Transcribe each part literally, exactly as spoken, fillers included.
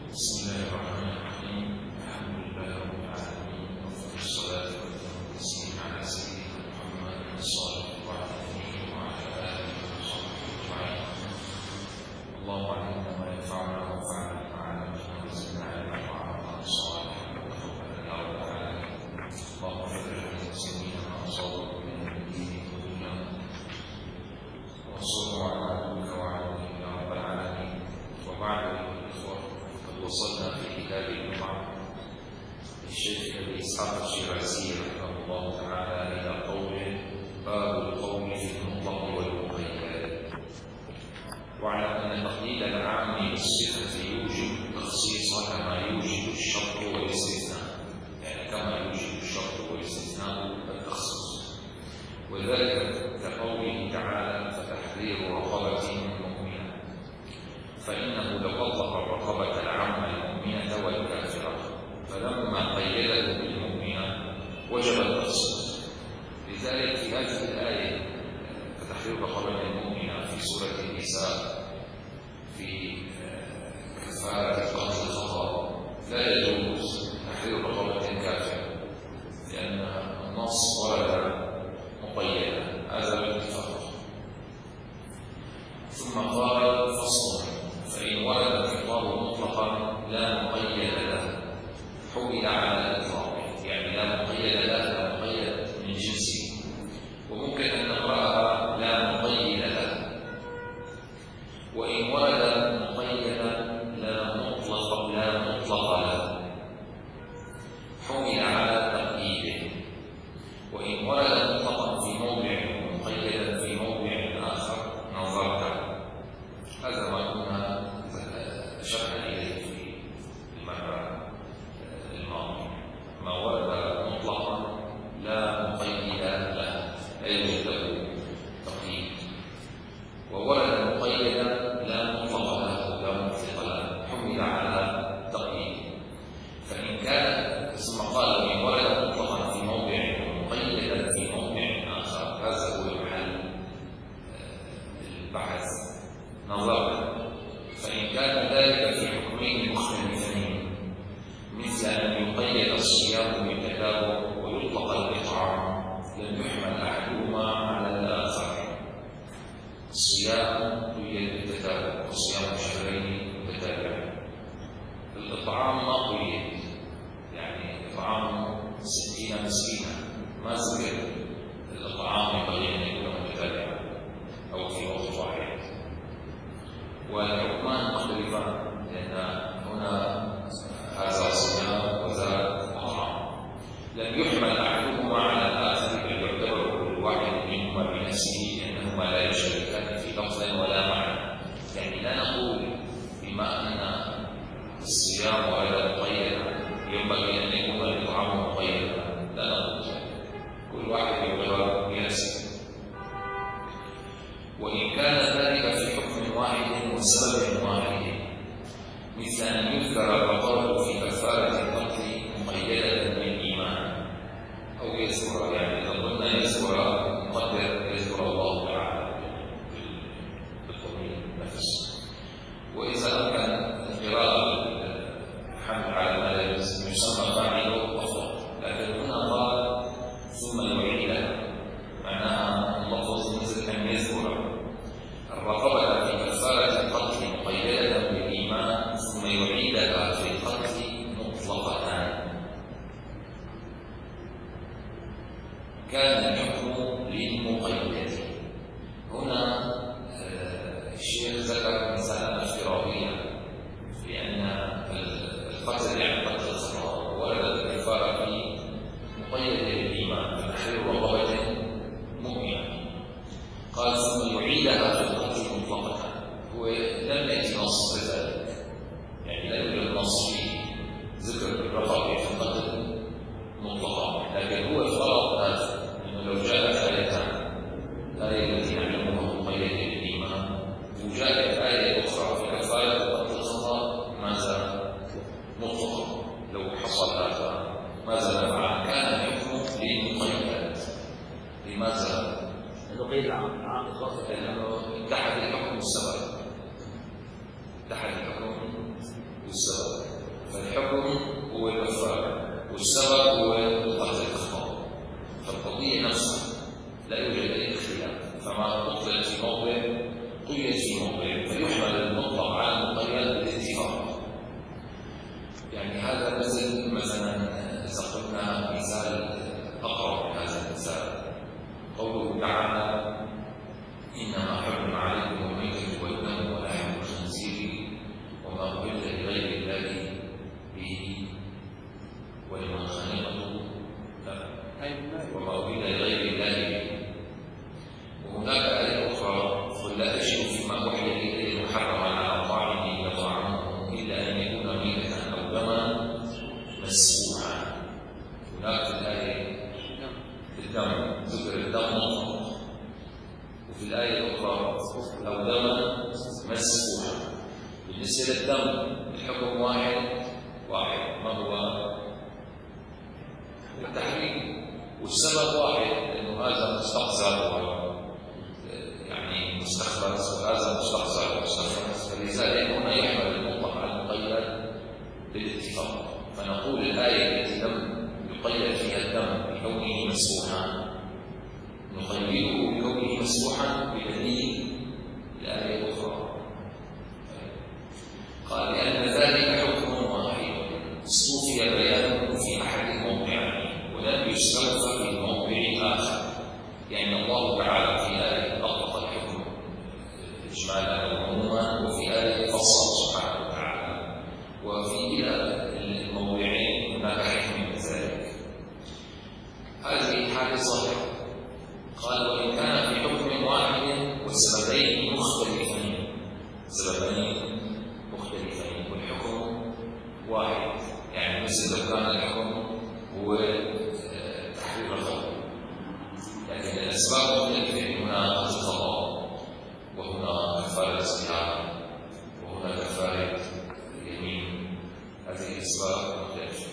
بسم الله الرحمن الرحيم. الحمد لله رب العالمين، وأفضل الصلاة والتسليم على سيدنا محمد الصادق الوعد الأمين وعلى آله وصحبه أجمعين. اللهم علمنا ما ينفعنا وانفعنا بما علمتنا وزدنا علما وعملا صالحا وتقبل يا رب العالمين. اللهم اغفر للمسلمين ما أصابوا من الدين كله وانصرهم على عدوك وعدوهم يا رب العالمين. وبعد وصلنا في كتاب الجمعة للشيخ أبي إسحاق الشيرازي رحمه الله تعالى إلى قوله: باب القول في المطلق والمقيد. واعلم أن تقليد العام بالصفة يوجب التخصيص كما يوجب الشرط والاستثناء، يعني كما يوجب الشرط والاستثناء التخصيص، وذلك كقوله تعالى: فتحرير رقبة مؤمنة، فإنه لو أطلق الرقبة العامة المؤمنة والكافرة فلما قيده بالمؤمنة وجب التخصيص. لذلك في هذه الآية فتحرير رقبة المؤمنة في سورة النساء في كفارة قتل الخطأ لا يجوز تحرير رقبة كافرة، لأن النص ورد مقيدا، هذا بالاتفاق. ثم قال: فصل: فإن ورد الخطاب مطلقا لا مقيد له حمل على الإطلاق، يعني لا مقيد له، لا مقيد من جنسه، وممكن أن نقرأها لا مقيد له. وإن ورد مقيدا لا مطلق لا مطلق له حمل على تقييده. وإن ورد مطلقا في موضع ومقيدا في موضع آخر نظرت. هذا ما كنا أشرنا إليه في المرة الماضية. ما ورد مطلقا لا مقيد له أي له تقييد، وورد مقيدا لا مطلق له لا مطلق له حمل على تقييد. فإن كان ثم قال: وإن ورد مطلقا في موضع ومقيدا في موضع آخر، هذا هو محل البحث. نظرنا. فإن كان ذلك في حكمين مختلفين، مثل أن يقيد الصيام بالتتابع ويطلق الإطعام، لم يحمل أحدهما على الآخر. الصيام قيد بالتتابع وصيام شهرين متتابعين. الإطعام ما قيد، يعني إطعام ستين مسكينا ما ذكر الإطعام ينبغي أن يكون متتابعا أو في وقت واحد. والحكمان مختلفان، لأن هنا هذا صيام وذاك طعام. لم يحمل أحدهما على الآخر، بل يعتبر كل واحد منهما بنفسه، لأنهما لا يشتركان في لفظ ولا معنى. يعني لا نقول بما أن الصيام هذا مقيدا ينبغي أن يكون الإطعام مقيدا، لا نقول ذلك، كل واحد يعتبر بنفسه. وإن كان ذلك في حكم واحد وسبب واحد، مثل أن يذكر الرقابة في كفارة القتل مقيدة بالإيمان، أو يذكر، يعني إذا قلنا يذكر مقدر يذكر الله تعالى بالضمير النفس. وإذا أمكن القراءة الحمل على ما يسمى فاعله أفضل، لكن هنا قال ثم يعيدها، معناها اللفظ مثل أن يذكر الرقبة في كفارة القتل مقيدة بالإيمان ثم يعيدها في القتل مطلقة. كان الحكم للمقيد. هنا الشيخ ذكر مسألة افتراضية، لأن القتل يعني قتل الخطأ وردت الكفارة في مقيدة بالإيمان فتحرير رقبة مؤمنة. قال ثم يعيدها في القتل مطلقة. هو لم يأتي نص بذلك، يعني لا يوجد نص في ذكر الرقبة في القتل مطلقة، لكن هو فرض هذا أنه لو جاءت آيتان، الآية التي نعلمها مقيدة بالإيمان، وجاءت آية أخرى في كفارة قتل الخطأ، ماذا مطلقة؟ لو حصل هذا ماذا نفعل؟ كان الحكم للمقيد. لماذا؟ قيد العام الخاص، لأنه اتحد الحكم والسبب، اتحد الحكم والسبب. الحكم واحد واحد، ما هو التحريم، والسبب واحد، لأنه هذا مستقذر يعني مستخلص وهذا مستقذر ومستخلص، فلذلك هنا يحمل المطلق على المقيد بالاتفاق. فنقول الآية التي لم يقيد فيها الدم بكونه مسفوحا نقيده بكونه مسفوحا بدليل الآية الأخرى. قال لأن ذلك حكم واحد استوفي بيانه في أحد الموضعين ولم يستوفى في موضع آخر، يعني الله تعالى في آية أطلق الحكم إجمالا وعموما، وفي آية فصل سبحانه وتعالى، وفي كلا الموضعين هناك حكم من ذلك. هذه الحالة ظاهرة. قال وإن كان في حكم واحد والسببين مختلفين، سببين مختلفين والحكم واحد، يعني مثل لو كان الحكم هو تحرير الخمر، لكن الأسباب مختلفة، هنا القضاء وهنا كفارة الزنا وهنا كفارة اليمين، هذه الأسباب مختلفة.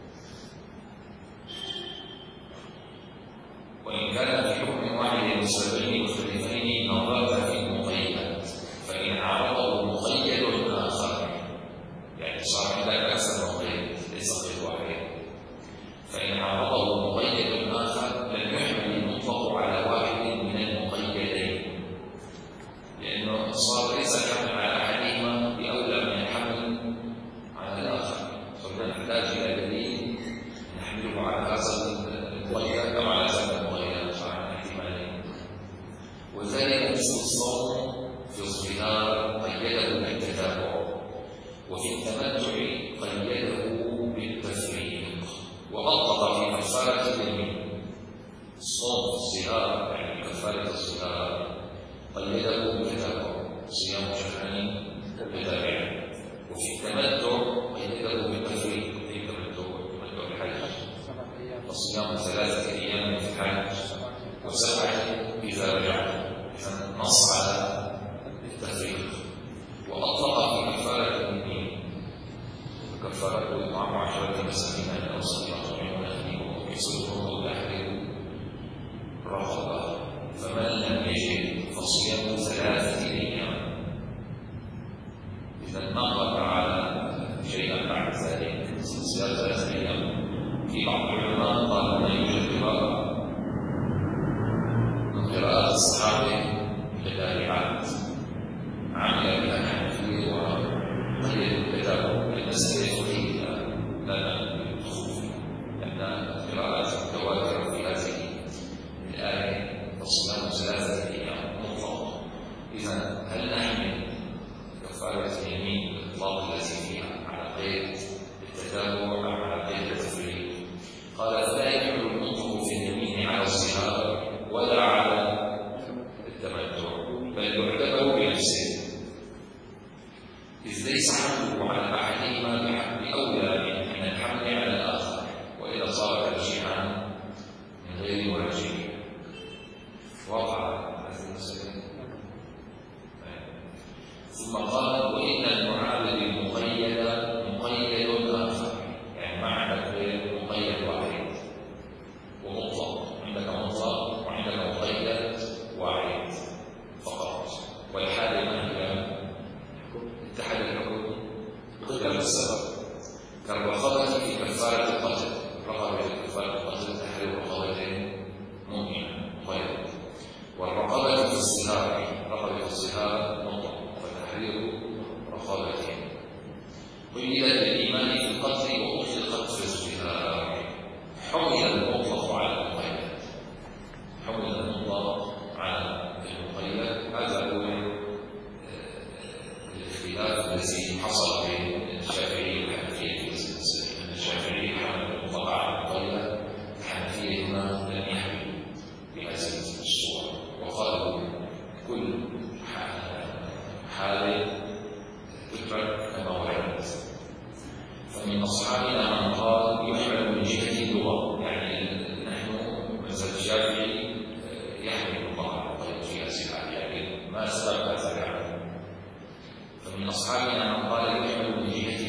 وإن كان في حكم واحد والسببين مختلفين نظرت في المقيد، فإن عرضه مقيد آخر، يعني صار عندك أكثر مقيد ليس قيد واحد، فإن عرضه مقيد آخر لم يحمل المطلق على واحد من المقيدين، لأنه صار ليس الحمل على أحدهما بأولى من الحمل على الآخر، فإذا نحتاج إلى دليل نحمله على هذا المقيد أو على هذا المقيد عن احتمالين. وذلك مثل الصوم في الظهار قيده بالتتابع، وفي التمتع قيده بالتفريق، وأطلق في كفارة اليمين الصوم في الظهار يعني كفارة الظهار قيده بالتتابع، صيام شهرين متتابعين، وفي التمتع قيده بالتفريق، في التمتع تمتع الحج وصيام ثلاثة أيام في الحج وسبعة إذا رجعت، نص على التفريق. وأطلق في كفارة اليمين كفارته إطعام عشرة مساكين من أوسط ما تطعمون أهليكم وكسوتهم أو تحرير رقبة، فمن لم يجد فصيام ثلاثة أيام. إذا نقل تعالى شيئا بعد ذلك صيام ثلاثة أيام. في بعض العلماء قال ما يوجد قراءة من قراءات الصحابة متتابعات عمل بها الحنفية وقيد التتابع بالمسألة فقهية لا بالخوف، لأن القراءات متواترة في هذه الآية والصيام ثلاثة أيام مطلق. إذا هل نحمل كفارة اليمين بالإطلاق التي فيها على قيد التتابع أو على قيد التفريق؟ قال فلا يحمل المطلق في اليمين على الظهار ولا على التمتع، بل يعتبر بنفسه، إذ ليس حمله على أحدهما بأولى من الحمل على الآخر، وإذا صار ترجيحا من غير مرجح. وقع هذه المسألة. ثم قال وإن المعابد المقيدة مقيد آخر، يعني ما عندك غير مقيد واحد ومطلق، عندك مطلق وعندك مقيد واحد فقط. والحالة ما هي؟ اتحاد الحكم باختلاف السبب، كالرقبة في كفارة القتل، الرقبة في كفارة القتل تحرير رقبة مؤمنة مقيدة، والرقبة في الظهار رقبة في الظهار مطلق فتحرير رقبتين. قيد بالإيمان في القتل وأطلقت في الظهار. حمل المطلق على المقيد، حمل المطلق على المقيد. هذا هو الاختلاف الذي حصل بين الشافعي والحنفية في المسألة. أن الشافعي حمل المطلق على المقيد، الحنفية هنا لم يحملوا بهذه الصورة، وقالوا كل حالة تترك كما وردت. فمن أصحابنا من قال يحمل من جهة اللغة، يعني نحن مذهب الشافعي يحمل المطلق على المقيد في هذه الحالة، يعني ما سبق هذا العمل. فمن أصحابنا من قال يحمل من جهة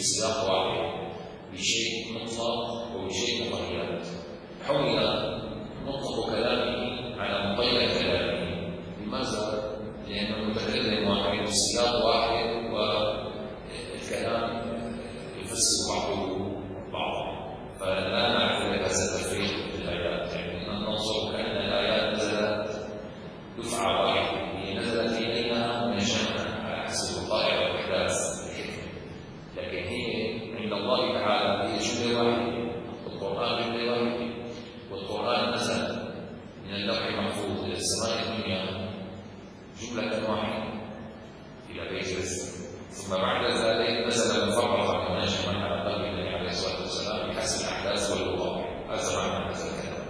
سياق واحد بشيء مطلق وبشيء مقيد، حول مطلق كلامه على مقيد كلامه. لماذا؟ لأن المتكلم واحد والسياق واحد والكلام يفسر بعضه بعضا، فلا نعرف هذا التفريق في الآيات. يعني ننظر كأن الآيات نزلت دفعة واحدة، هي نزلت إلينا من الجنة على حسب الوقائع والأحداث، لكن هي عند الله تعالى هي جملة واحدة، والقرآن جملة واحدة، والقرآن نزل من اللوح المحفوظ إلى السماء الدنيا جملة واحدة إلى بيت الرزق، ثم بعد ذلك نزل مفرقا منجما على قلب النبي عليه الصلاة والسلام بحسب الأحداث والوقائع. هذا معنى هذا الكلام.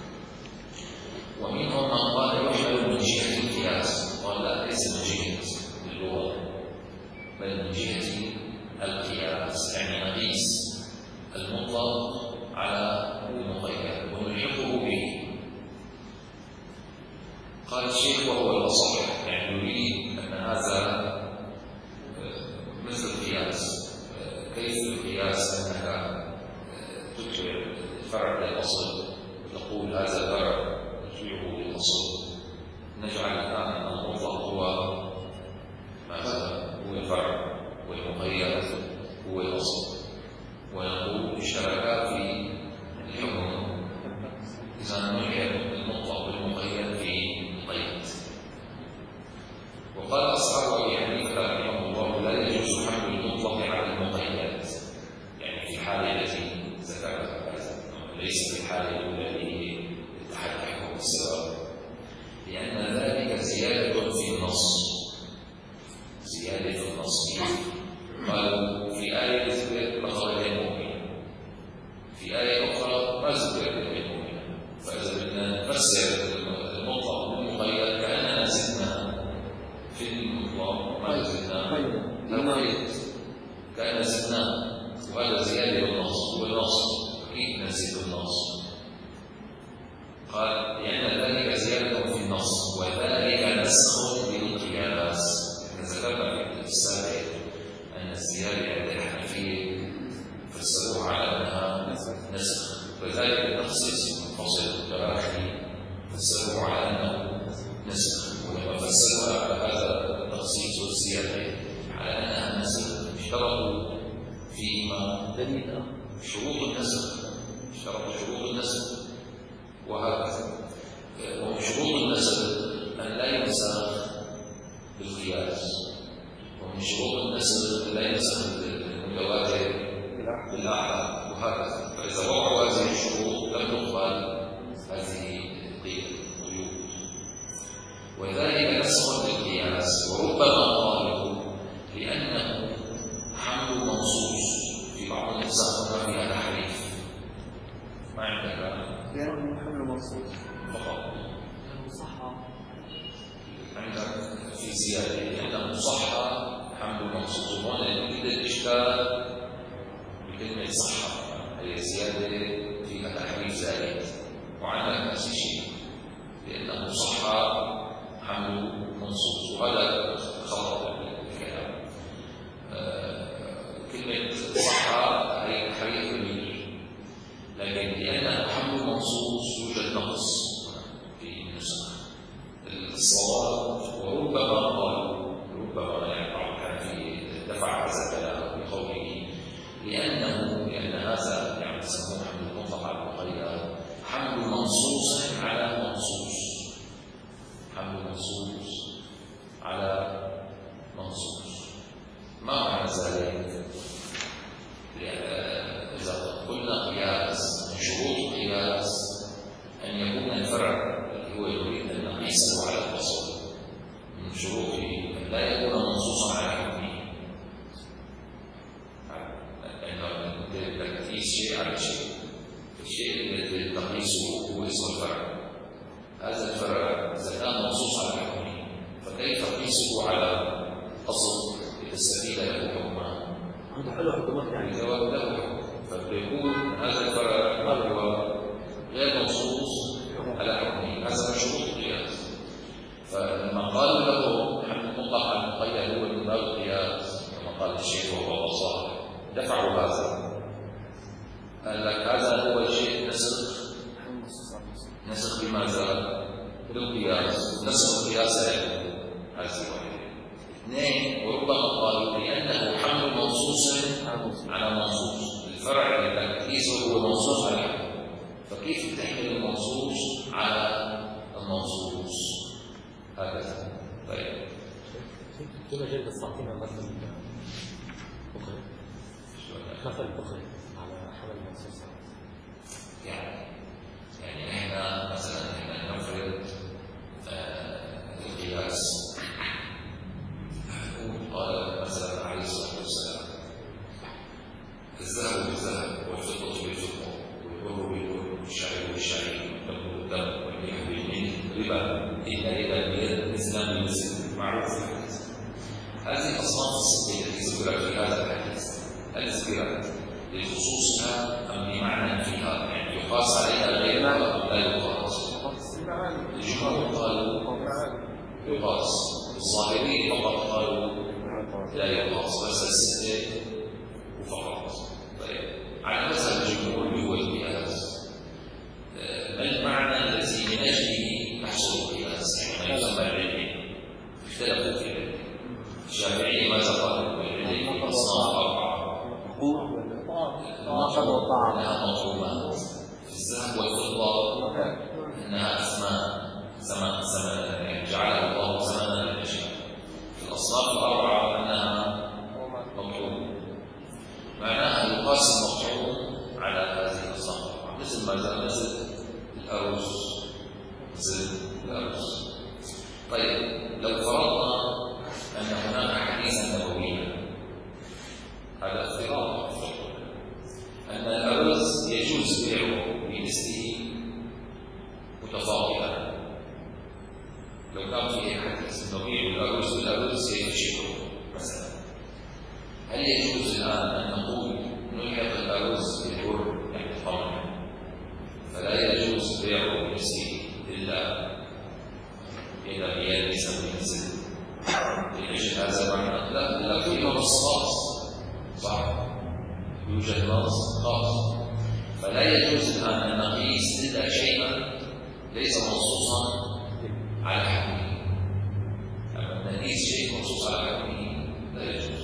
ومنهم من قال يحمل من جهة القياس، قال لا، ليس من جهة اللغة بل من جهة القياس، يعني نقيس المطلق على المقيد ونلحقه به. قال الشيخ وهو الأصح، يعني يريد أن هذا مثل القياس. كيف القياس؟ أنك تتبع الفرع للأصل وتقول هذا الفرع نتبعه للأصل، نجعل الآن المطلق هو ماذا؟ هو الفرع والمقيد هو الأصل، ونقول الشركات في الحكم إذا نلحق المطلق والمقيد في القيد. وقال أصحاب أبي حنيفة رحمه الله لا يجوز حمل المطلق على المقيد، يعني في الحالة التي ذكرها، ليس في الحالة الأولى اللي تحقق السبب، لأن ذلك زيادة في النص. زيادة في النص قالوا في آية ذكر لفظ المؤمن، في آية أخرى ما ذكر المؤمن، فإذا بدنا نفسر المطلق بالمقيد كأننا زدنا في المطلق ما زدنا القيد، كأننا زدنا، وهذا زيادة بالنص، والنص أكيد نزيد النص. قال لأن ذلك زيادة في النص وذلك نسخ بالقياس. ذكرنا في السابق أن الزيادة عند الحنفية فسروها على أنها نسخ، وذلك التخصيص منفصل التراخي فسروه على أنه نسخ، ولما فسروا على هذا التخصيص والزيادة على أنها نسخ اشترطوا فيما شروط النسخ، اشترطوا شروط النسخ وهكذا. ومن شروط النسخ أن لا ينسخ بالقياس، ومن شروط النسخ لا ينسخ بالمتواتر بالآحاد وهكذا. فإذا وقعوا هذه الشروط لم تقبل هذه القيود، وذلك نسخ بالقياس. وربما قالوا لأنه حمل منصوص، في بعض النسخ ما فيها تحريف، ما عندك لأنه حمل منصوص فقط، صحة عندك في زيادة لأنه صحة حمل منصوص. وهنا يوجد الإشكال بكلمة صحة، هي زيادة فيها تحريف زائد، وعندك نفس الشيء لأنه صحة حمل منصوص، وهذا خطأ بالكلام. آه كلمة صحة هي تحريف كبير، لكن لأنه حمل منصوص يوجد نقص في النسخ. الصواب وربما قالوا، ربما يعني بعض الحنفية دفع هذا الكلام بقوله لأنه لأن هذا يعني يسمونه حمل المطلق على المقيد، حمل منصوص على منصوص، حمل منصوص على منصوص. ما معنى ذلك؟ إذا قلنا قياس، من شروط القياس أن يكون الفرع الذي هو يريد أن نقيسه على الأصل من شروطه أن لا يكون منصوصا على حكمه، أن تقيس شيء على شيء، الشيء الذي تقيسه هو اسم الفرع، هذا الفرع إذا كان منصوص على حكمه فكيف تقيسه على أصل لتستفيد له حكما؟ عنده حلو حكومات يعني الجواب له حكم، فبيكون هذا الفرع هو غير منصوص على حكمه، هذا من شروط القياس. فلما قالوا له حمل المطلق على المقيد هو من باب القياس كما قال الشيخ وهو صح، دفعوا هذا، قال لك هذا أول شيء نسخ نسخ بماذا؟ بالقياس، نسخ القياس هذه واحدة. اثنين، وربما قالوا لأنه حمل منصوص على منصوص، الفرع اللي تقيسه هو منصوص على حمل، فكيف تحمل المنصوص على المنصوص؟ هكذا. طيب في مجال بس تعطينا مثل بخاري مثل بخاري على حمل المنصوص. يعني يعني احنا مثلا احنا نفرض القياس، قال مثلا عليه الصلاه والسلام الذهب بالذهب والفضه بالفضه والبر بالبر والشعير بالشعير والدم بالدم والملح بالملح ربا إن ربا البيض مثلا بمثل، معروف الحديث. هذه الأصناف الستة التي ذكرت في هذا الحديث هل ذكرت لخصوصها أم بمعنى فيها؟ يعني يقاس عليها غيرها أو لا يقاس؟ الجمهور قالوا يقاس، الظاهريين فقط قالوا لا يقاس، بس الستة وفقط. طيب على مذهب الجمهور هو القياس، ما المعنى الذي من أجله تحصل القياس؟ يعني ما يسمى العلم، اختلفوا في العلم. الشافعية ماذا قالوا؟ العلم أصناف أربعة، أنها مطعومات، الذهب والفضة أنها أثمان، زمان زمان يعني جعلها الله زمانا للأشياء. في الأصناف الأربعة أنها مطعومة، معناها يقاس المطعوم على هذه الأصناف الأربعة، مثل ماذا؟ مثل الأرز، مثل الأرز. طيب لو فرضنا أن هناك حديثا نبويا، هذا افتراض أن الأرز يجوز بيعه بنسبه متفاضلا. لو كان فيه حديث نبوي الأرز بالأرز يشبه مثلا، هل يجوز الآن أن نقول نلحق الأرز بالبر يعني القمح فلا يجوز بيعه بنسبه إلا إذا هي ليس بنسبه؟ ليش هذا معنى؟ لا، لا فيه نص خاص، صح؟ يوجد نص خاص، فلا يجوز الآن أن نقيس إلا شيئا ليس منصوصا على حكمه. أما نقيس شيء منصوص على حكمه لا يجوز.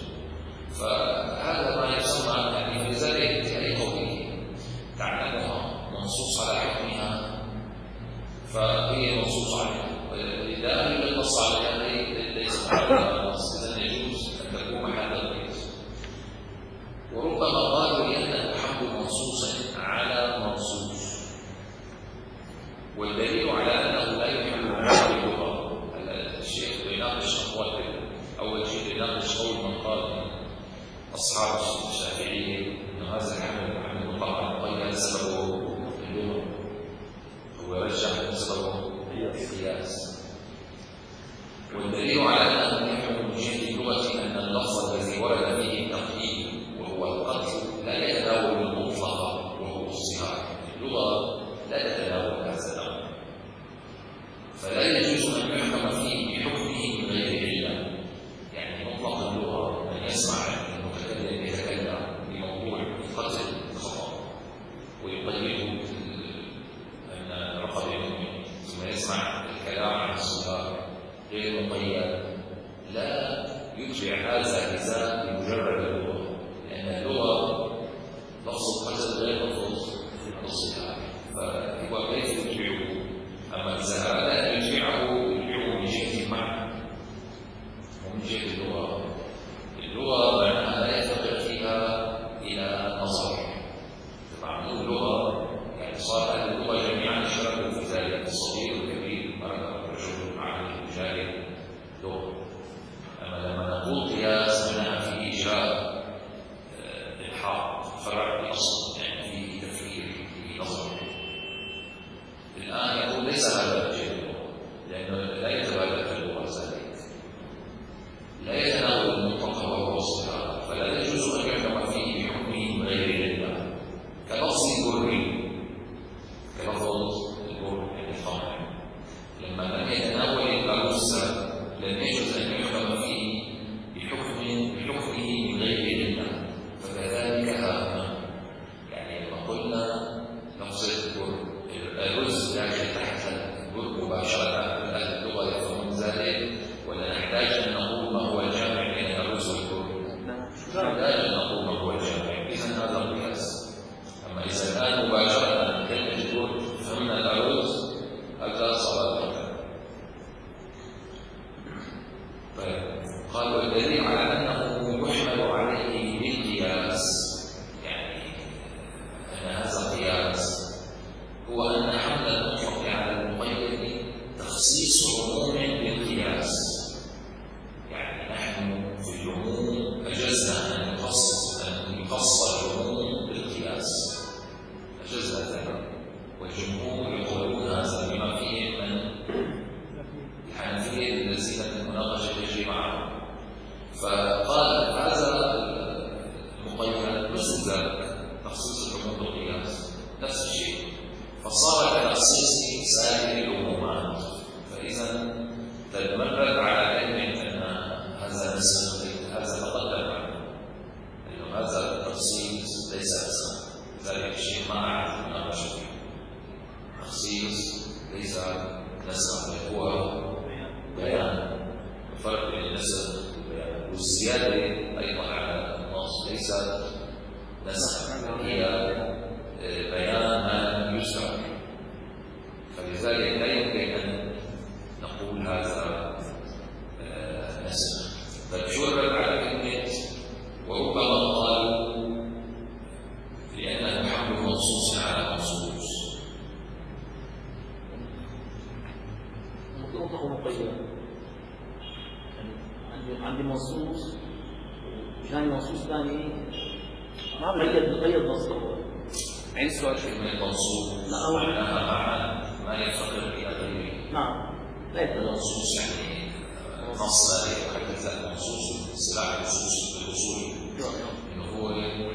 فهذا ما يسمى يعني في ذلك في أي قوله تعلمها منصوص على حكمها فهي منصوص عليها، وإذا لم ينص عليها ليس محل النص، إذا يجوز أن تكون محل القياس. وربما قالوا لأنه حمل منصوص على منصوص، والدليل على أنه لا يحمل على اللغة. الشيخ يناقش أقوال، أول شيء يناقش قول من قال أصحاب الشافعية أن هذا الحمل الحمل المطلق على المقيد سببه اللغة، هو رجح سببه القياس. والدليل على أنه يحمل من جهة اللغة أن اللفظ الذي ورد فيه التقييد وهو القتل لا يتناول المطلق وهو الصهار، اللغة لا تتناول هذا الأمر، فلا يجوز أن يحكم فيه بحكمه من غير علة. يعني مطلق اللغة أن يسمع المتكلم يتكلم بموضوع القتل خطأ ويقيده أن رقب المؤمن، ثم يسمع الكلام عن الصهار غير مقيد، لا يتبع هذا النزاع بمجرد اللغة، لأن اللغة لفظ القتل غير لفظ الصهار، فهو كيف يتبعه؟ أما إذا أراد أن يتبعه يتبعه من جهة المعنى ومن جهة اللغة. اللغة معناها لا يفتقر فيها إلى نظر، معلوم اللغة يعني صار أهل اللغة جميعا اشتركوا في ذلك، الصغير والكبير، المرأة والرجل مع الرجال لغة. أما لما نقول قياس معناها في إيجاد إلحاق فرع بأصل، يعني في تفكير في نظر. الآن يقول ليس هذا وجه اللغة، لأنه لا يتبادل في اللغة ذلك، لا يتناول المطلق وهو الصهار، فلا يجوز أن يحكم فيه بحكمه من غير علة. كلفظ البر، كلفظ البر يعني القمح، لما لم يتناول الأرز لم يجوز أن يحكم فيه بحكم بحكمه من غير علة، فكذلك ذلك تخصيص العموم بالقياس نفس الشيء، فصار كتخصيص سائر العمومات. فإذا تتمرد على علم أن هذا نسخ، هذا تقدم عنه أنه هذا التخصيص ليس نسخ، ذلك الشيء ما أعرف ما أشوف تخصيص ليس نسخ، بل هو بيان. الفرق بين النسخ والبيان، والزيادة أيضا على النص ليست نسخ، هي بيان ما لم يسبق، فلذلك لا يمكن أن نقول هذا نسخ. بل شرب على كلمة وربما قالوا لأنه حمل منصوص على منصوص. مطلق مقيد، يعني عندي منصوص وجاني منصوص ثاني ما قيد قيد مصدر. عين سؤال كلمة منصوص معناها معنى ما يفرق في غيره. نعم لا يفرق. منصوص يعني نص وهكذا، منصوص سلاح النصوص بالوصول انه هو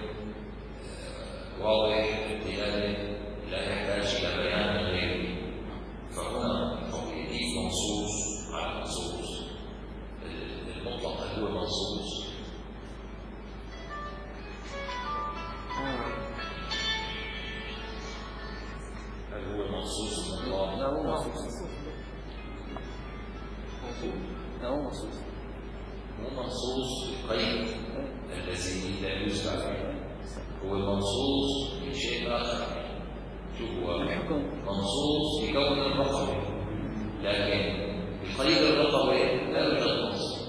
واضح الدلاله لا يحتاج الى بيان غيره. فهنا يضيف منصوص على منصوص، المطلق هل هو منصوص؟ هل هو منصوص المطلق؟ لا هو منصوص. لا هو منصوص. مو منصوص بالقيد الذي لا يسبق فيه، هو المنصوص بشيء آخر. شو هو؟ منصوص بكون الرقبة، لكن بقيد الرقبة لا يوجد نص.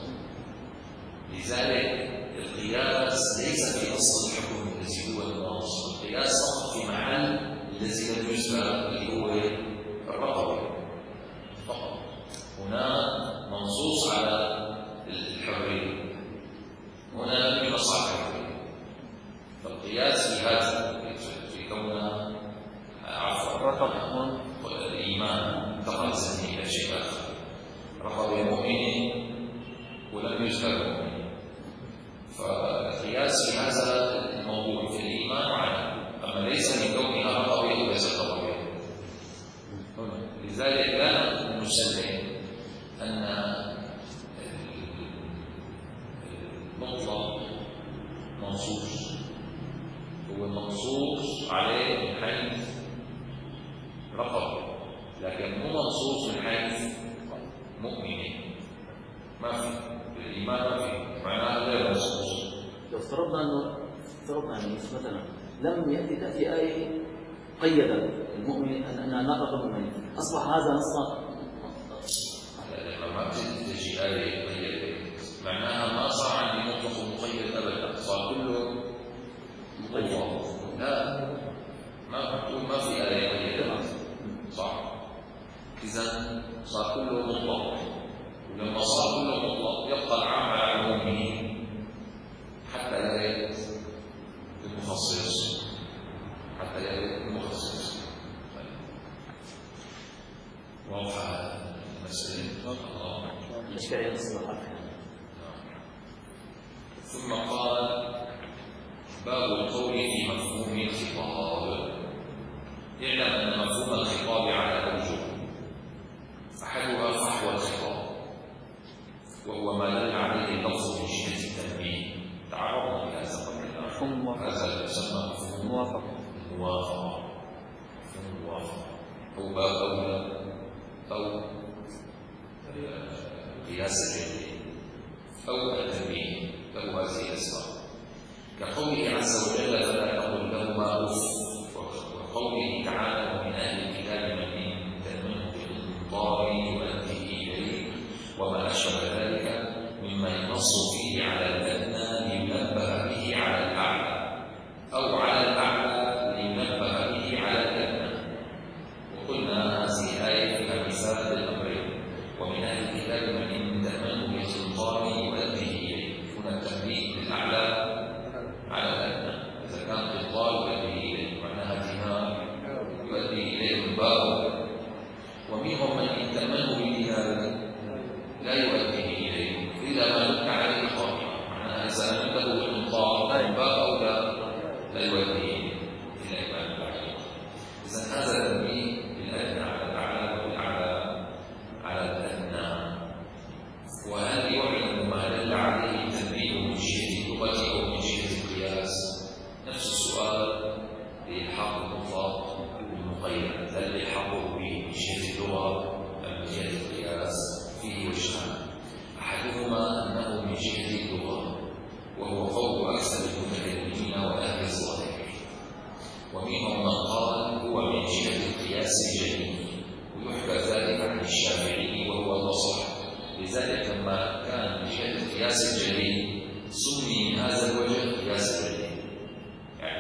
لذلك القياس ليس في أصل الحكم الذي هو النص، القياس فقط في محل الذي لم يسبق اللي هو الرقبة فقط. هنا منصوص على الحرية، هنا لم ينص على الحرية. فالقياس في هذا في كونها عفوا الإيمان انتقل سنه إلى شيء آخر، رقبة مؤمن ولم يسبق مؤمن. فالقياس في هذا الموضوع في الإيمان وعدم، أما ليس من كونها رقبة وليست رقبة. لذلك لا نسلم أن المطلق منصوص، هو منصوص عليه من حيث رقبة، لكن مو منصوص من حيث مؤمن. ما في الإيمان، ما في معناه غير منصوص. لو افترضنا أنه افترضنا يعني مثلا لم يأتي تأتي آية قيد المؤمن أن نطق المؤمن، أصبح هذا نصا. لما ما تجي آية قيد معناها ما صار عندي مطلق ومقيد أبدا، صار كله مطلق. لا، ما بتقول ما في آية قيد، صح؟ إذا صار كله مطلق، ولما صار كله مطلق يبقى العام على عمومه حتى يرد المخصص، حتى يرد المخصص. واضحة المسألة؟ الإشكالية تصل ثم قال باب القول في مفهوم الخطاب. اعلم أن مفهوم الخطاب على أوجه، أحدها فحوى الخطاب، وهو ما دل عليه اللفظ من جهة التنبيه. تعرضنا لهذا قبل، هذا يسمى مفهوم الموافقة. الموافقة مفهوم الموافقة أو باب أولى أو قياس الجليل أو التنبيه، له هذه الأسباب. كقوله عز وجل فلا تقل لهما أف، وقوله تعالى ومن أهل الكتاب من تأمنه بالقنطار يؤديه إليه وما أشبه ذلك مما ينص فيه على الأدنى لينبه به على الأعلى، أو على الأعلى لينبه به على الأدنى. وقلنا هذه الآية فيها مثال للأمرين، ومن أهل الكتاب من تأمنه بالقنطار يؤديه إليه. هنا التنبيه بالأعلى على الأدنى، إذا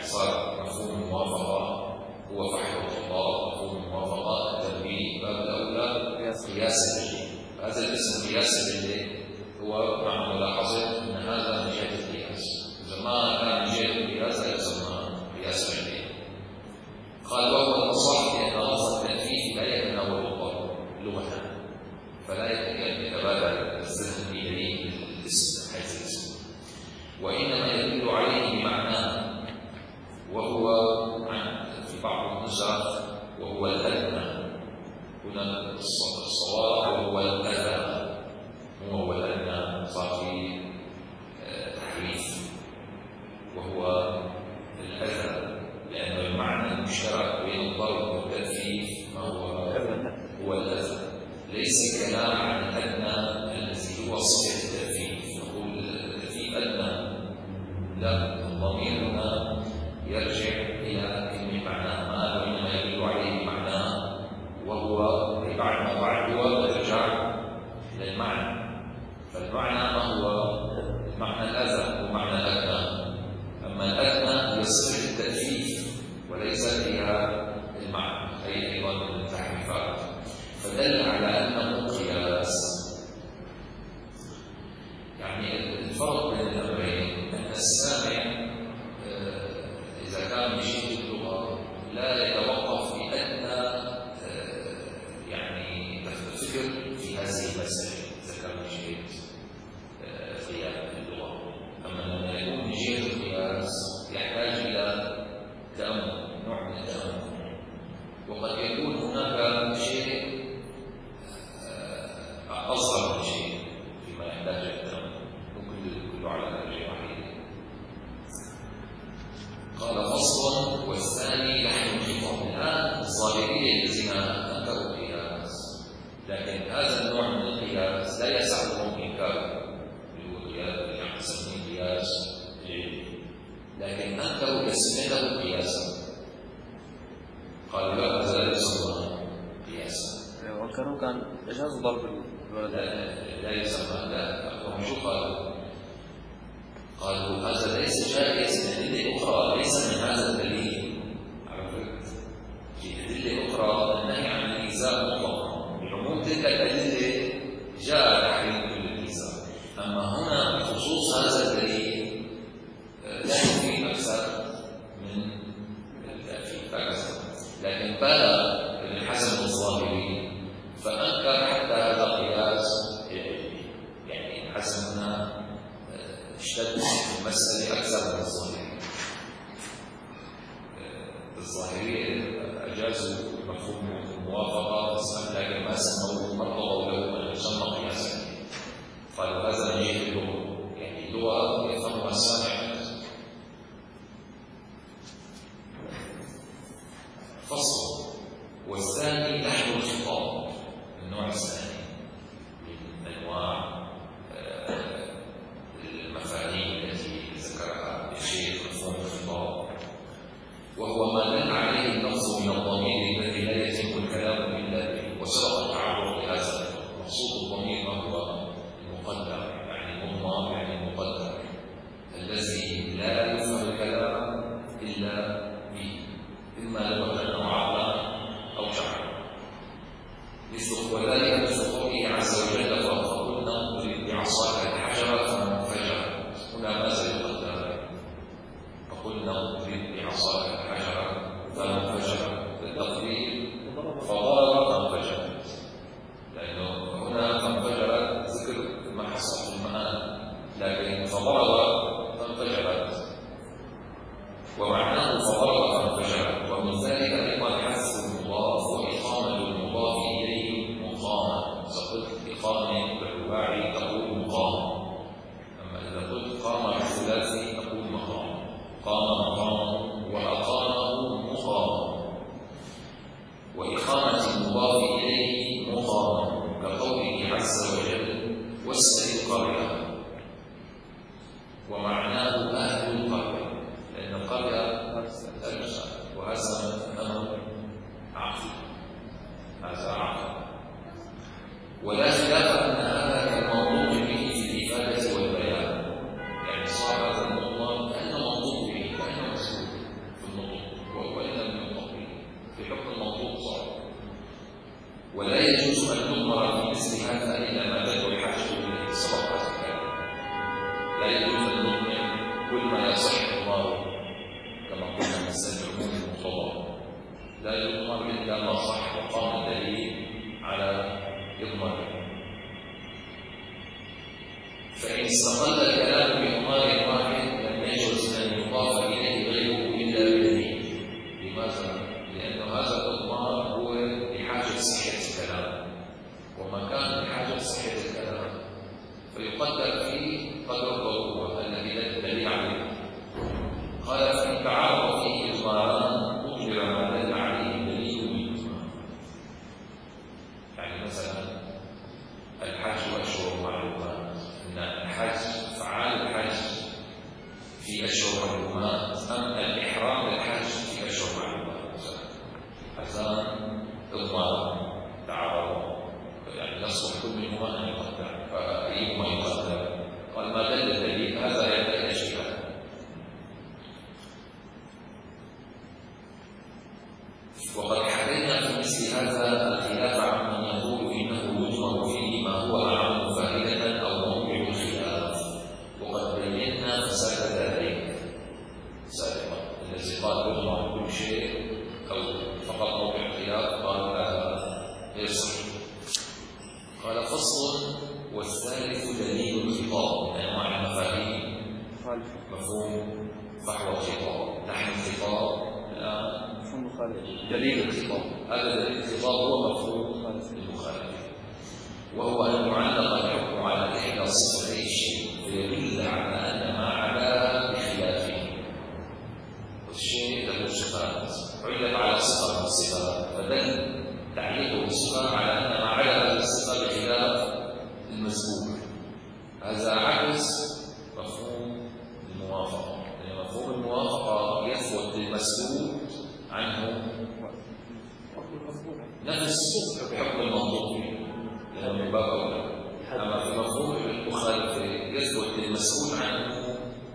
صار مفهوم الموافقة هو فحوى الخطاب، مفهوم الموافقة التنبيه باب الأولى قياس الدليل. هذا الاسم قياس الدليل هو مع ملاحظة أن هذا من جهة القياس، إذا ما كان من جهة القياس لا يسمى قياس الدليل. قال وهو الأصح لأن لفظ التأكيد لا يتناول الضرب لغة، فلا يتبادل الذهن إليه الاسم حيث الاسم، وإنما يدل عليه بمعناه، وهو عن في بعض النسخ وهو الأدنى. هنا الصواب وهو الأدنى، مو هو الأدنى، صار في تحريف، وهو الأدنى لأنه المعنى المشترك بين الضرب والتأثير ما هو هو الأدنى، ليس كلام عن الأدنى الذي هو صفة التأثير، نقول في أدنى، لا، الضمير هنا يرجع إلى كلمة معناه ما، وإنما يدل عليه معناه، وهو بعد ما بعد هو يرجع للمعنى، فالمعنى ما هو معنى الأذى ومعنى الأدنى، أما الأدنى هي صفة التأثير وليس هي المعنى، أي أيضا من التحريفات، فدل على أنه قياس. يعني الفرق بين الأمرين أن السامع إذا كان بشيء اللغة لا يتوقف في أدنى يعني الفكر في هذه المسألة إذا كان بشيء قياس اللغة، أما لما يكون من جهة القياس يحتاج إلى تأمل، نوع من التأمل، وقد يكون هناك شيء أصغر من شيء فيما يحتاج إلى التأمل، ممكن كله على درجة واحدة. قال فصل والثاني لحن الخطاب. الآن الظاهرية الذين أنكروا القياس، لكن هذا النوع من القياس لا يسعهم إنكاره، اللي هو قياس يعني نسميه قياس علمي، لكن أنكروا تسميته قياسا، قالوا لا هذا لا يسمى قياسا، وانكروا كان إجاز ضرب الولد لا, لا يسمى، لا، هم شو قالوا؟ قالوا هذا ليس جائز من أدلة أخرى ليس من هذا الدليل، عرفت؟ في أدلة أخرى النهي عن الإيذاء مطلقا، بعموم تلك الأدلة جاء تحريم كل الإيذاء، أما هنا بخصوص هذا الدليل لا يفيد أكثر من التأكيد هكذا، لكن بالغ ابن حزم الظاهري فأنكر حتى هذا قياس علمي، يعني ابن حزم هنا اشتد المسألة أكثر من الظاهرية. الظاهرية أجازوا مفهوم الموافقة بس لكن ما سموه مرتضوا له أن يسمى قياسا، قالوا هذا من جهة اللغة، يعني اللغة يفهمها السامع. فصل والثاني لحن الخطاب، النوع الثاني من أنواع المفاهيم التي ذكرها الشيخ مفهوم الخطاب، وهو ما دل عليه اللفظ من الضمير الذي لا يتم الكلام إلا به، وسبق التعرض لهذا. مقصود الضمير ما هو المقدر، يعني المضمر يعني المقدر الذي لا يفهم الكلام إلا به، إما لغة أو عقلا أو شعرا، مثل وذلك مثل قوله عز وجل فقلنا اضرب بعصاك الحجر فانفجر. هنا ماذا يقدر؟ فقلنا اضرب بعصاك الحجر فانفجر، بالتقدير فضرب فانفجر، لأنه هنا فانفجرت ذكر ما حصل في المآل، لكن فضرب فانفجرت، ومعناه فضرب فانفجرت. ومن ذلك أيضا حذف المضاف وإقامة المضاف إليه مقاما، إذا قلت إقامة بالرباعي تقول مقام، أما إذا قلت قام بالثلاثي تقول مقام، قام مقام وأقامه مقام. وإقامة المضاف إليه مقاما كقوله عز وجل واسأل القرية، ومعناه أهل القرية، لأن القرية أجزاء، وهذا أمر عقل، هذا عقل، ولا خلاف أن هذا كالمنطوق به في الإفادة والبيان، يعني صار هذا المضمر كأنه منطوق به كأنه مسؤول، لا يضمر إلا ما صح وقام الدليل على إضماره. فإن استقل الكلام بإضمار واحد لم يجوز أن يضاف إليه غيره إلا بدليل. لماذا؟ لأن هذا الإضمار هو لحاجة صحة الكلام، وما كان لحاجة صحة الكلام فيقدر فيه قدر الضرورة الذي لا دليل عليه. قال فإن تعارض فيه إضماران أجبر ما دل عليه دليل منهما. يعني مثلا الحج أشهر معلومات، أن الحج فعال الحج في أشهر معلومات أم الإحرام بالحج في أشهر معلومات. مثلا إضمار تعارض، يعني يصلح كل منهما أن يقدر، فأيهما يقدر؟ قال ما دل الدليل هذا يحتاج اجتهاد. وقد حكينا في مثل هذا الخلاف عمن يقول انه يجمع فيه ما هو اعم فائده او موضع الخلاف، وقد بينا فساد ذلك سابقا. الذي قال يجمع كل شيء او فقط موضع الخلاف قال هذا يصح. قال فصل والثالث دليل الخطاب. انواع المفاهيم مفهوم فحوى الخطاب، نحن الخطاب الان دليل الخطاب. هذا دليل الخطاب هو مفهوم المخالف، وهو أن يعلق الحكم على إحدى صفتي الشيء فيدل على أن ما عداه بخلافه. والشيء له صفات علق على صفة من الصفات، فدل تعليقه الصفة على أن ما عدا هذه الصفة بخلاف المذكور. هذا عكس مفهوم الموافقة، لأن مفهوم الموافقة يثبت للمسكوت عنه نفس حكم المنطوق لأنه من باب أولى. أما في مفهوم المخالف يثبت للمسؤول عنه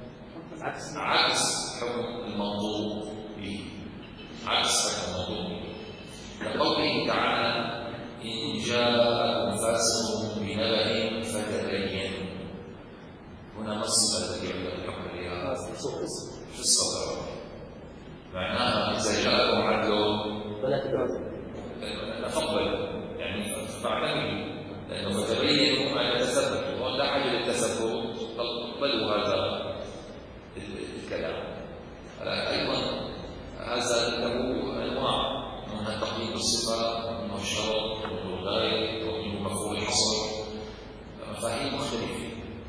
عكس حكم المنطوق به، عكس حكم المنطوق به. كقوله تعالى إن جاءكم فاسق بنبأ فتبين. هنا نص الذي يعلق الحكم بها في الصدر، معناها إذا جاءكم عدل فلا تبعدوا نفضل، يعني فاعتمدوا، لأنه فتبينوا أن يتثبتوا ولا حاجة للتثبت، اقبلوا هذا الكلام. أيضا هذا له أنواع، منها تقييد الصفة، منه الشرط، منه الغاية، ومنه مفهوم الحصر، مفاهيم مختلفة.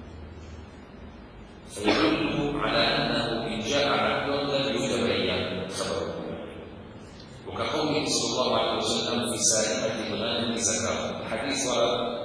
فيدل على أنه إن جاء عدل لم يتبين خبره. وكقوله صلى الله عليه وسلم في سائمة الغنم زكاة. الحديث ورد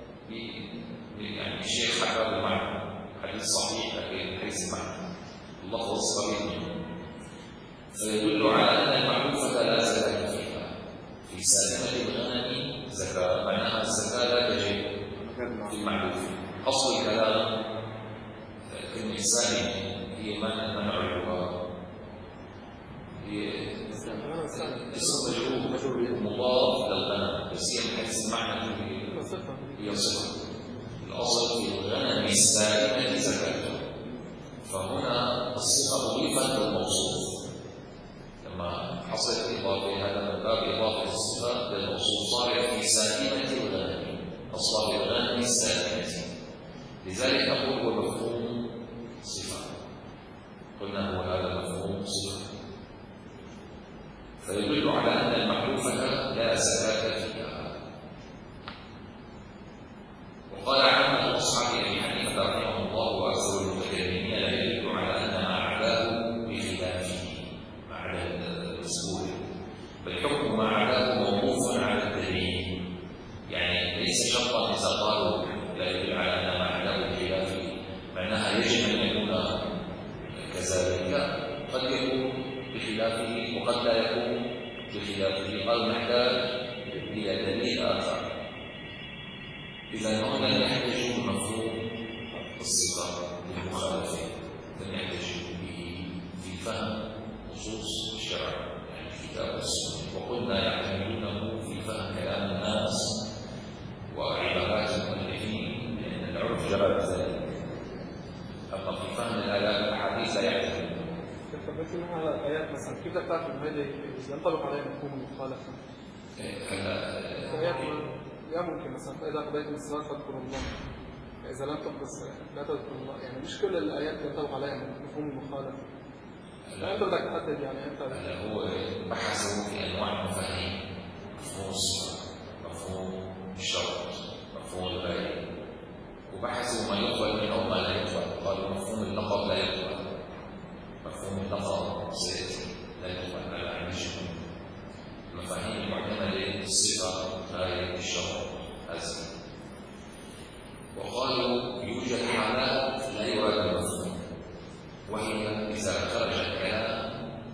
يعني الشيخ حكى بالمعنى، حديث صحيح لكن حديث المعنى اللفظ الصريح منه. فيدل على أن المعروفة لا زكاة فيها. في سائمة الغنم زكاة معناها الزكاة لا تجب في المعروف. أصل الكلام كلمة سائمة هي منعها، هي اسم مجرور مضاف للغنم، بس هي من حيث المعنى هي صفة. الأصل في الغنم السائمة زكاة، فهنا الصفة أضيفت للموصوف. لما حصلت إضافة هذا من باب إضافة الصفة للموصوف صار في سائمة الغنم، أصل الغنم السائمة. لذلك نقول هو مفهوم صفة، قلنا هو هذا مفهوم صفة. فيدل على أن المعروفة لا زكاة فيها. وقال عامة أصحاب أبي حنيفة رحمه الله وأكثر المتكلمين لا يدل على أن ما عداه بخلافه، ما عدا المذكور، فالحكم ما عداه موقوف على الدليل. يعني ليس شرطا إذا قالوا لا يدل على أن ما عداه بخلافه معناها يجب أن يكون كذلك، قد يكون بخلافه وقد لا يكون بخلافه، قال نحتاج إلى دليل آخر. إذا هنا يحتاج مفهوم الصفة للمخالفة، لم يحتاج به في فهم نصوص الشرع يعني الكتاب والسنة، وقلنا يعتمدونه في فهم كلام الناس وعبارات المؤلفين لأن العرف جرى بذلك. أما في فهم الآيات والأحاديث لا يعتمدون. مثل هذا الآيات مثلا كيف بدك تعرف إنه هذا ينطبق عليه مفهوم المخالفة؟ الآيات يا ممكن مثلا فإذا قضيتم الصلاة فاذكروا الله، إذا لم تقضوا الصلاة لا تذكروا الله، يعني مش كل الآيات ينطبق عليها مفهوم المخالفة. لا أنت بدك تحدد يعني أنت. هو بحثوا في أنواع المفاهيم، مفهوم الصلاة، مفهوم الشرط، مفهوم الغاية، وبحثوا ما يقبل منه وما لا يقبل. قالوا مفهوم اللقب لا يقبل، مفهوم اللقب سيأتي لا يقبل على عين الشمول. المفاهيم المعتمدة الصفة، غاية، الشرط، هذه. وقالوا يوجد حالات لا يراد المفهوم، وهي إذا خرج الكلام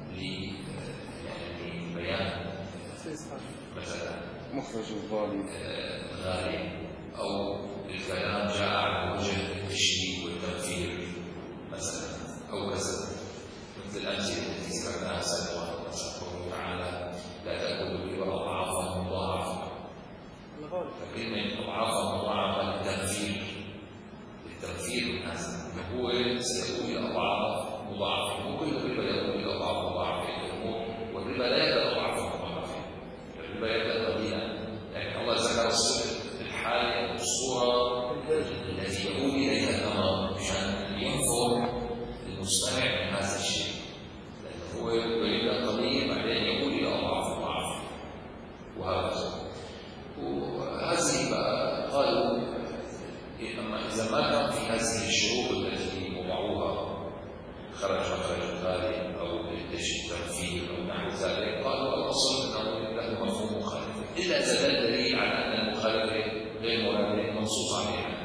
لبيان مثلا مخرج الظالم غالي، أو الكلام جاء على وجه التشبيه والتنفير مثلا، أو كذا، مثل الأمثلة التي ذكرناها سابقا. قوله تعالى لا تأكلوا الربا أضعافا مضاعفة، فكلمة أضعافا مضاعفة للتنفير، للتنفير من هذا هو سيقول إلى أضعاف مضاعفة. مو كل الربا يقول إلى أضعاف مضاعفة، والربا لا يبدأ أضعافا مضاعفة، الربا يبدأ قليلا. لكن الله ذكر الحالة والصورة التي يقول إليها الأمر مشان ينفر المستمع من هذا الشيء، لأنه هو يبدأ قليل بعدين يقول إلى أضعاف مضاعفة وهكذا. وهذه بقى قالوا أما إذا ما كان في هذه الشروط التي وضعوها، خرج مخرج الغالي أو التنفيذ أو نحو ذلك، قالوا الأصل أنه له مفهوم مخالفة، إلا إذا دل دليل على أن المخالفة غير مرادة منصوص عليها.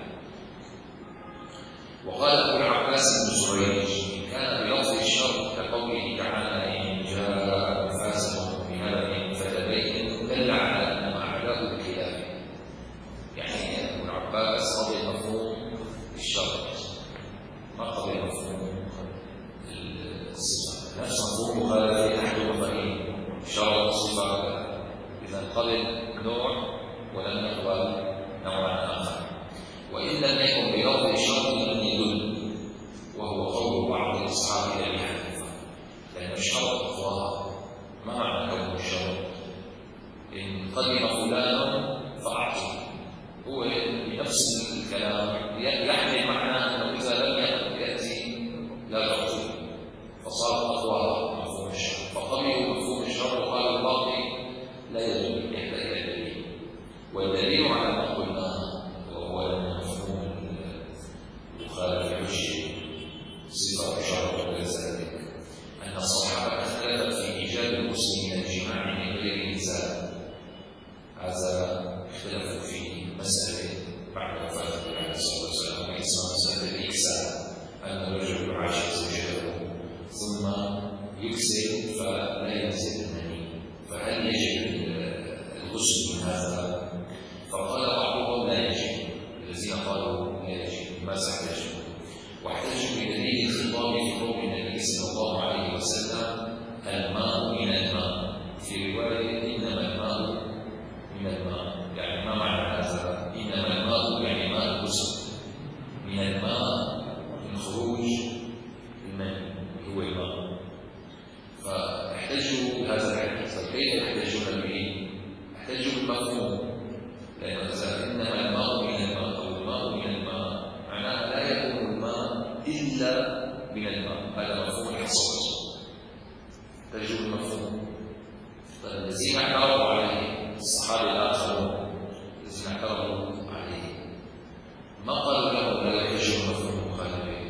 وقال أبو العباس بن جريج إن كان بلفظ الشرط كقوله تعالى إن جاء فاسق بنبأ فتبين، دل على أن ما عداه بخلافه. يعني ابن عباس قضي مفهوم الشرط، ما قضي مفهوم الصفة. نفس مفهوم مخالفة أحد المفاهيم، شرط، صفة، إذا قبل نوع ولم يقبل نوعا آخر. وإن لم يكن بلفظ الشرط لم يدل، وهو قول بعض أصحاب أبي حنيفة، لأن الشرط ظاهر. ما معنى كون الشرط؟ إن قدم فلان فأعطي، هو بنفس الكلام يحمل معناه أنه إذا لم يأتي لا تعطي، فصار أقوى مفهوم الشرط. فقبلوا مفهوم الشرط وقالوا الباقي لا يدل، يحتاج إلى دليل. والدليل على ما قلناه وهو أن مفهوم المخالفة الحجة صفة شرط وغير ذلك، أن الصحابة اختلفت في إيجاب المسلمين الجماع من غير نزاع. هذا اختلفوا في مسألة بعد وفاة النبي عليه الصلاة والسلام، وإسمها مسألة الإكساء، أن الرجل يعاشر زوجته ثم يكسر فلا ينزل المني، فهل يجب الغسل من هذا؟ فقال بعضهم لا يجب، الذين قالوا لا يجب. لماذا احتجوا؟ واحتجوا بدليل الخطاب في قول النبي صلى الله عليه وسلم الماء من الماء، في رواية إنما الماء من الماء. يعني ما معنى هذا؟ إنما الماء يعني ماء الغسل، من الماء من خروج الماء هو الماء. فاحتجوا بهذا الحديث. فكيف يحتجون به؟ احتجوا بالمفهوم، لأن إذا إنما الماء من الماء أو الماء من الماء معناها لا يكون الماء إلا من الماء، هذا مفهوم الحصر. احتجوا بالمفهوم. فالذين اعترضوا عليه الصحابة الآخرون الذين اعترضوا عليه ما قالوا لهم لا يحتجوا مفهوم المخالفة،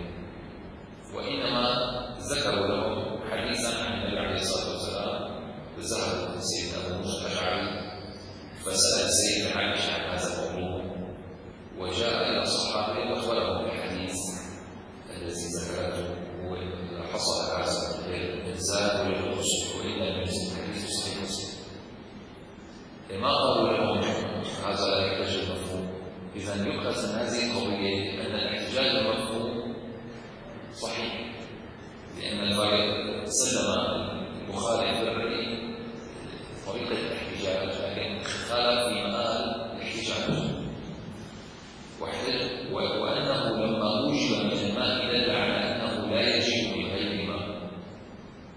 وإنما ذكروا لهم حديثا عن النبي عليه الصلاة والسلام. فذهب سيدنا أبو موسى الأشعري فسأل سيدنا عائشة عن هذا الموضوع، وجاء إلى الصحابة وأخبرهم بالحديث الذي ذكرته، وحصل هذا الإنزال والغسل، وإلا ينزل الحديث صحيح مسلم. ما قالوا لهم هذا لا يحتاج المفهوم. إذا يؤخذ من هذه القضية أن الاحتجاج المفهوم صحيح، لأن الفريق سلم المخالف بالرأي طريقة الاحتجاج، لكن خالف في مآل الاحتجاج. وأنه لما أوجب من الماء دل على أنه لا يجب من غير ماء،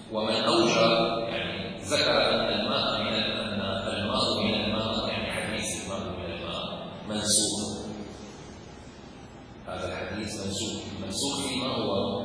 ومن أوجب يعني ذكر أن الماء من أن الماء من الماء يعني حديث الماء من الماء منسوخ. هذا الحديث منسوخ. منسوخ فيما هو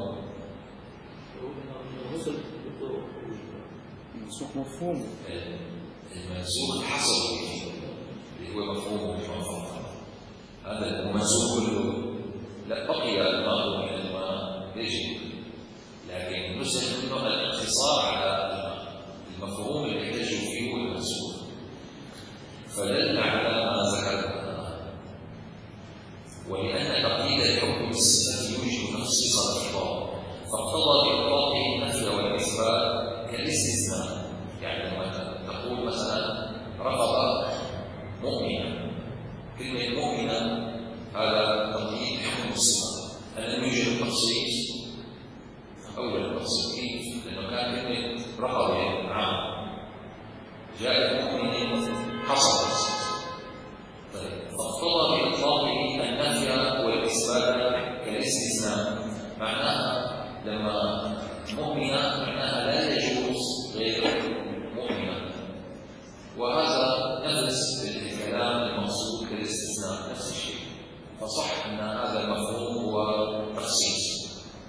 منسوخ مفهوم. المنسوخ حصل فيه اللي هو مفهوم مش مفهوم. هذا المنسوخ كله لا بقي الماء من الماء يجب، لكن نسخ منه الاقتصار على المفهوم اللي يحتاج فيه المنسوخ. فدل على ما ذكرنا، ولأن تقييد الحكم بالصفة يوجب تخصيص الخطاب فاقتضى بإطلاقه النفي والإثبات كالاستثناء. يعني لما تقول مثلا رغب مؤمنا، كلمة مؤمنا هذا تقييد حكم الصفة، هل يوجد تخصيص؟ أول التخصيص كيف؟ لأنه كان كلمة رغب عام، جاء المؤمن حصل. طيب فاقتضى بإطلاقه النفي والإثبات كالاستثناء، معناها لما مؤمنة معناها لا يجوز غير مؤمنة، وهذا نفس الكلام المقصود كالاستثناء نفس الشيء. فصح أن هذا المفهوم هو تخصيص.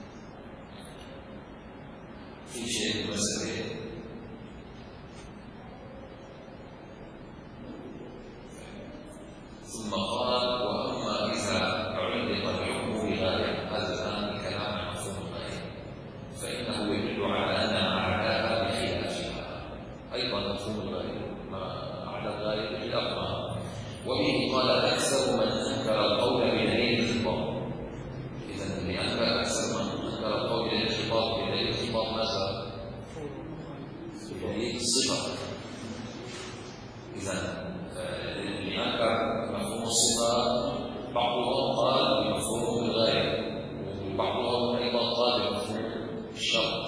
في شيء مسألة ثم قال وأما إذا علق الحكم بغاية، هذا الآن الكلام عن مفهوم الغاية، فإنه يدل على أن ما عداها بخلافها. أيضا مفهوم الغاية ما عدا الغاية بخلافها. وبه قال أكثر من أنكر القول بدليل الخطاب. إذا اللي أنكر أكثر من أنكر القول بدليل الخطاب، بدليل الخطاب ماذا؟ بدليل الصفة. إذا اللي أنكر مفهوم الصفة بعضهم قال بمفهوم الغاية، وبعضهم أيضا قال بمفهوم الشرط،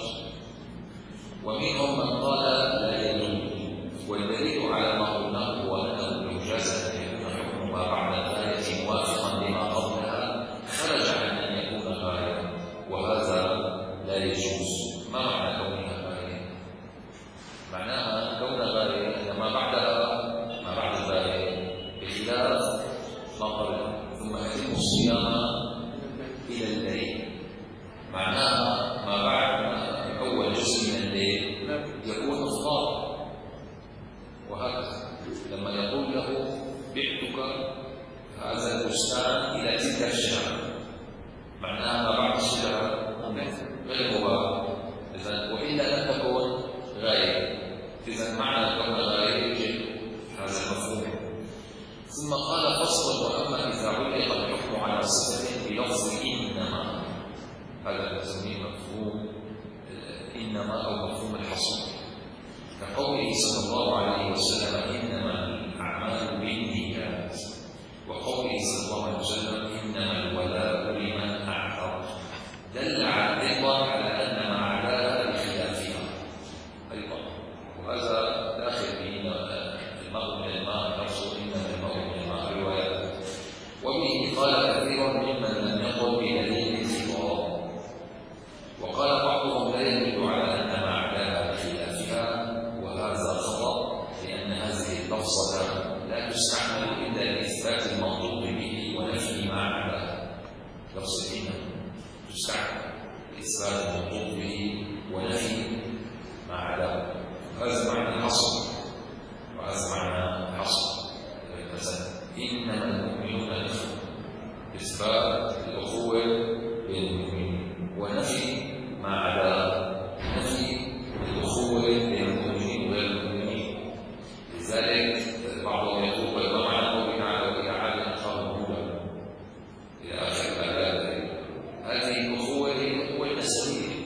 ومنهم من قال لا يدل. والدليل على ما قلناه هو أنه لو جاز أن يكون حكم ما بعد الغاية موافقا لما قبلها خرج عن أن يكون غاية، وهذا لا يجوز. ما معنى كونها غاية؟ معناها كون غاية أن ما بعدها ما بعد الغاية بخلاف ما قبلها. ثم يتم الصيام إلى الليل، معناها ما بعد أول جزء من الليل يكون إفطار. وهكذا لما يقول له بعتك هذا البستان إلى تلك الشجرة، معناها ما بعد الشجرة غير مباح. إذا وإلا لم تكن غاية. إذا معنى كون غاية يجب هذا المفهوم. ثم قال فصل وأما إذا علق الحكم على صفة بلفظ إنما، هذا نسميه مفهوم إنما أو مفهوم الحصر، كقوله صلى الله عليه وسلم إنما الأعمال بالنيات، وقوله صلى الله عليه وسلم إنما الولاء لمن أعتق، دل أيضا على أن ما عداها بخلافها أيضا. وهذا داخل في الماء من الماء نفسه، إنما الماء من الماء رواية. وبه قال كثير ممن لم يقل بدليل الخطاب، وقال بعضهم لا يدل على أن ما عداها بخلافها، وهذا خطأ، لأن هذه اللفظة لا تستعمل إلا لإثبات المنطوق به ونفي ما عداها. لفظة إنما تستعمل لإثبات المنطوق به ونفي ما عداه. هذا معنى الحصر، وهذا معنى الحصر. مثلا إنما المؤمنون إخوة، إثبات الأخوة بين المؤمنين، ونفي ما عداه، نفي الأخوة بين المؤمنين وغير المؤمنين. لذلك بعضهم يقول وما معنى قوله تعالى وإذا عاد أخاهم هودا إلى آخر الآيات. هذه الأخوة هي الأخوة النسبية،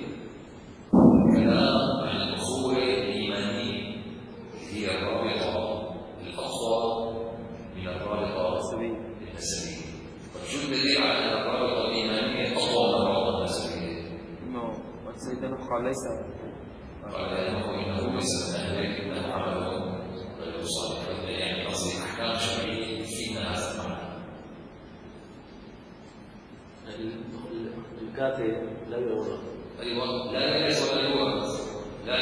الكلام عن الأخوة الإيمانية هي الرابطة الأقوى من الرابطة النسبية. فشو الدليل على أن الرابطة الإيمانية أقوى من الرابطة النسبية؟ إنه سيدنا قال ليس قال إنه إنه ليس من أهلك إنه عمله غير صالح. يعني قصدي أحكام شرعية فينا هذا المعنى. الكافر لا يورث. أيوة لا يرث ولا يورث، لا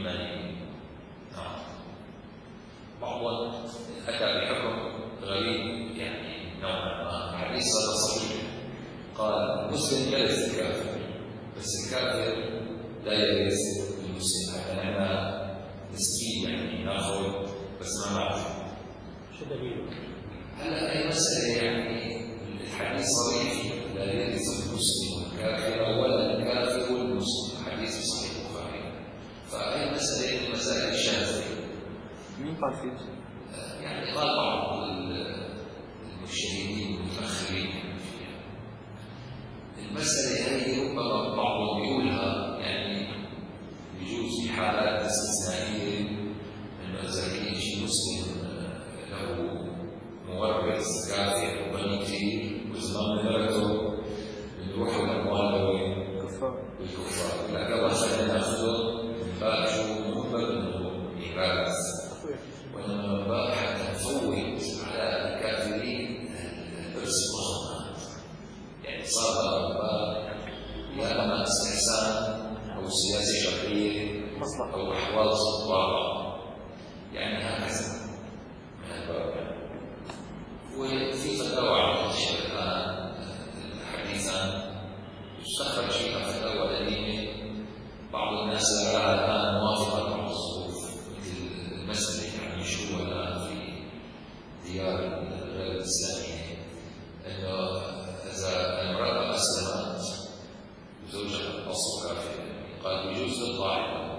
ممن نعم بعضهم أتى بحكم غريب يعني نوعا ما. الحديث هذا صحيح، قال المسلم يرث الكافر بس الكافر لا يرث المسلم، حتى نحن نسكين يعني ناخذ بس ما نعرف شو دليله؟ هلا هي مسألة يعني الحديث صريح لا يرث المسلم والكافر ولا الكافر والمسلم، حديث صحيح البخاري. فهي مسألة من المسائل الشاذة. مين قال فيه؟ يعني قال بعض المجتهدين المتأخرين فيها. المسألة هذه ربما بعضهم يقولها يعني بيجوز في حالات استثنائية انه اذا كان شيء مسلم له مورث كافر وغني كثير وزمان مرته بيروحوا الاموال كفار والكفار، لا قبل خلينا ناخذهم من باب شو مهمل انه ميراث، وانما من باب حتى نفوت على الكافرين الارث والضمانات. يعني صار باب يا اما استحسان او سياسه شرعيه مصلحه او احوال واقع، يعني هكذا من الباب. وفي فتاوى على الشيخ الان حديثا يستخرج فيها فتاوى قديمه بعض الناس يراها الان موافقه لبعض الظروف، مثل المساله يعني شو الان في ديار غير الاسلاميه انه اذا المراه اسلمت وزوجها الاصل كافر قال يجوز للطاعه.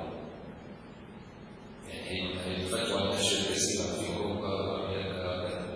يعني هي الفتوى انتشرت كثيرا في اوروبا وامريكا وكذا.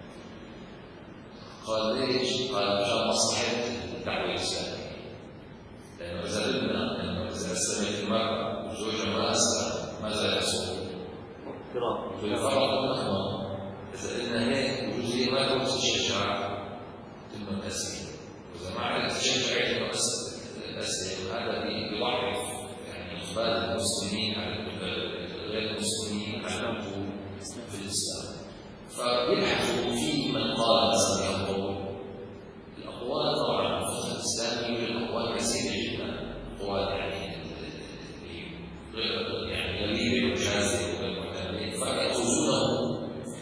قال ليش؟ قال عشان مصلحه الدعوه الاسلاميه، لانه اذا قلنا انه اذا اسلمت المراه وزوجها ما اسلم ماذا يحصل؟ فيفرق النخوه. اذا قلنا هيك وجوز هي ما تورث الشجاعه ثم تسلم، واذا ما عرفت تشجع انه اسلم هذا بيضعف يعني اقبال المسلمين على غير المسلمين على الدخول في الاسلام. فيبحثوا في من قال مثلا القول. الاقوال طبعا في الفقه الاسلامي الاقوال كثيره جدا، اقوال يعني غير يعني غريبه وشاذه وغير معتمده، فيأخذونه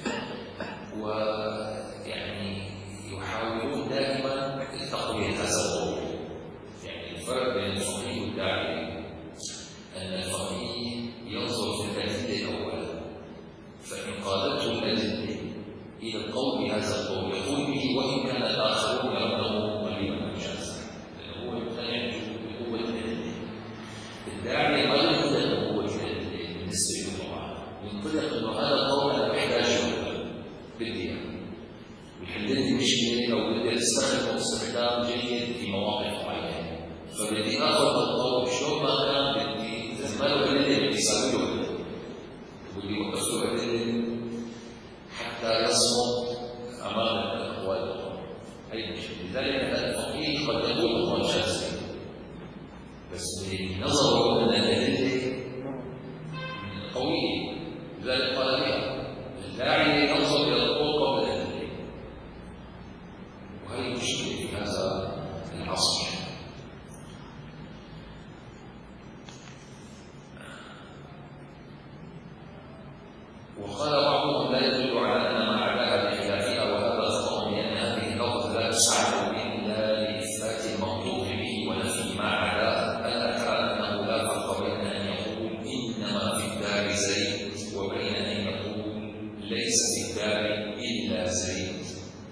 ويعني يحاولون دائما تقويه هذا القول. يعني الفرق بين الفقيه والداعيه ان الفقيه ينظر في الأدلة أولا، فإن قادته الأدلة إلى القول بهذا القول يقول به وإن كان الآخرون يرونه قريبا مجازا، لأنه هو يقتنع بقوة الأدلة. الداعية ما ينطلق بقوة الأدلة بالنسبة له طبعا، ينطلق أنه هذا القول أنا بحتاجه بدي ويحل لي مشكلة أو بدي أستخدمه استخدام جيد في مواقف معينة، فبدي آخذ القول شلون ما كان بدي ما له أدلة يساوي له أدلة واللي يوقف له أدلة حتى يصمد أمام الأقوال الأخرى. أي مشكلة. لذلك الفقيه قد يقول أقوال شاذة بس بنظره أن الأدلة قوية، لذلك قال بها الداعي ينظر إلى القول قبل الأدلة، وهي مشكلة في هذا العصر. وقال بعضهم لا يدل على ان ما عداها بخلافها وهذا خطا، لان هذه اللفظ لا تساعد الا لاثبات المنطوق به ونفي ما عداه. الا ترى انه لا فرق بين ان يقول انما في الدار زيد وبين ان يقول ليس في الدار الا زيد،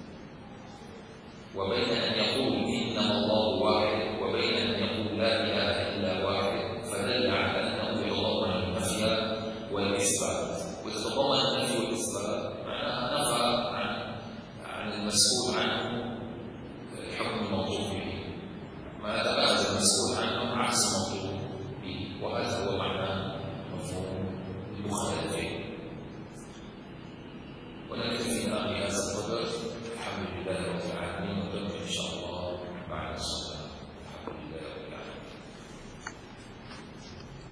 وبين ان يقول انما الله واحد وبين ان يقول لا اله الا واحد، فدل على انه يتضمن النفي والاثبات. ويتضمن النفي والاثبات معناها نفى عن عن المسؤول عنه حكم الموضوع به، ما تبعث المسؤول عنه عكس الموضوع به، وهذا هو معنى مفهوم المخالفين. ونكتفي بهذا القدر.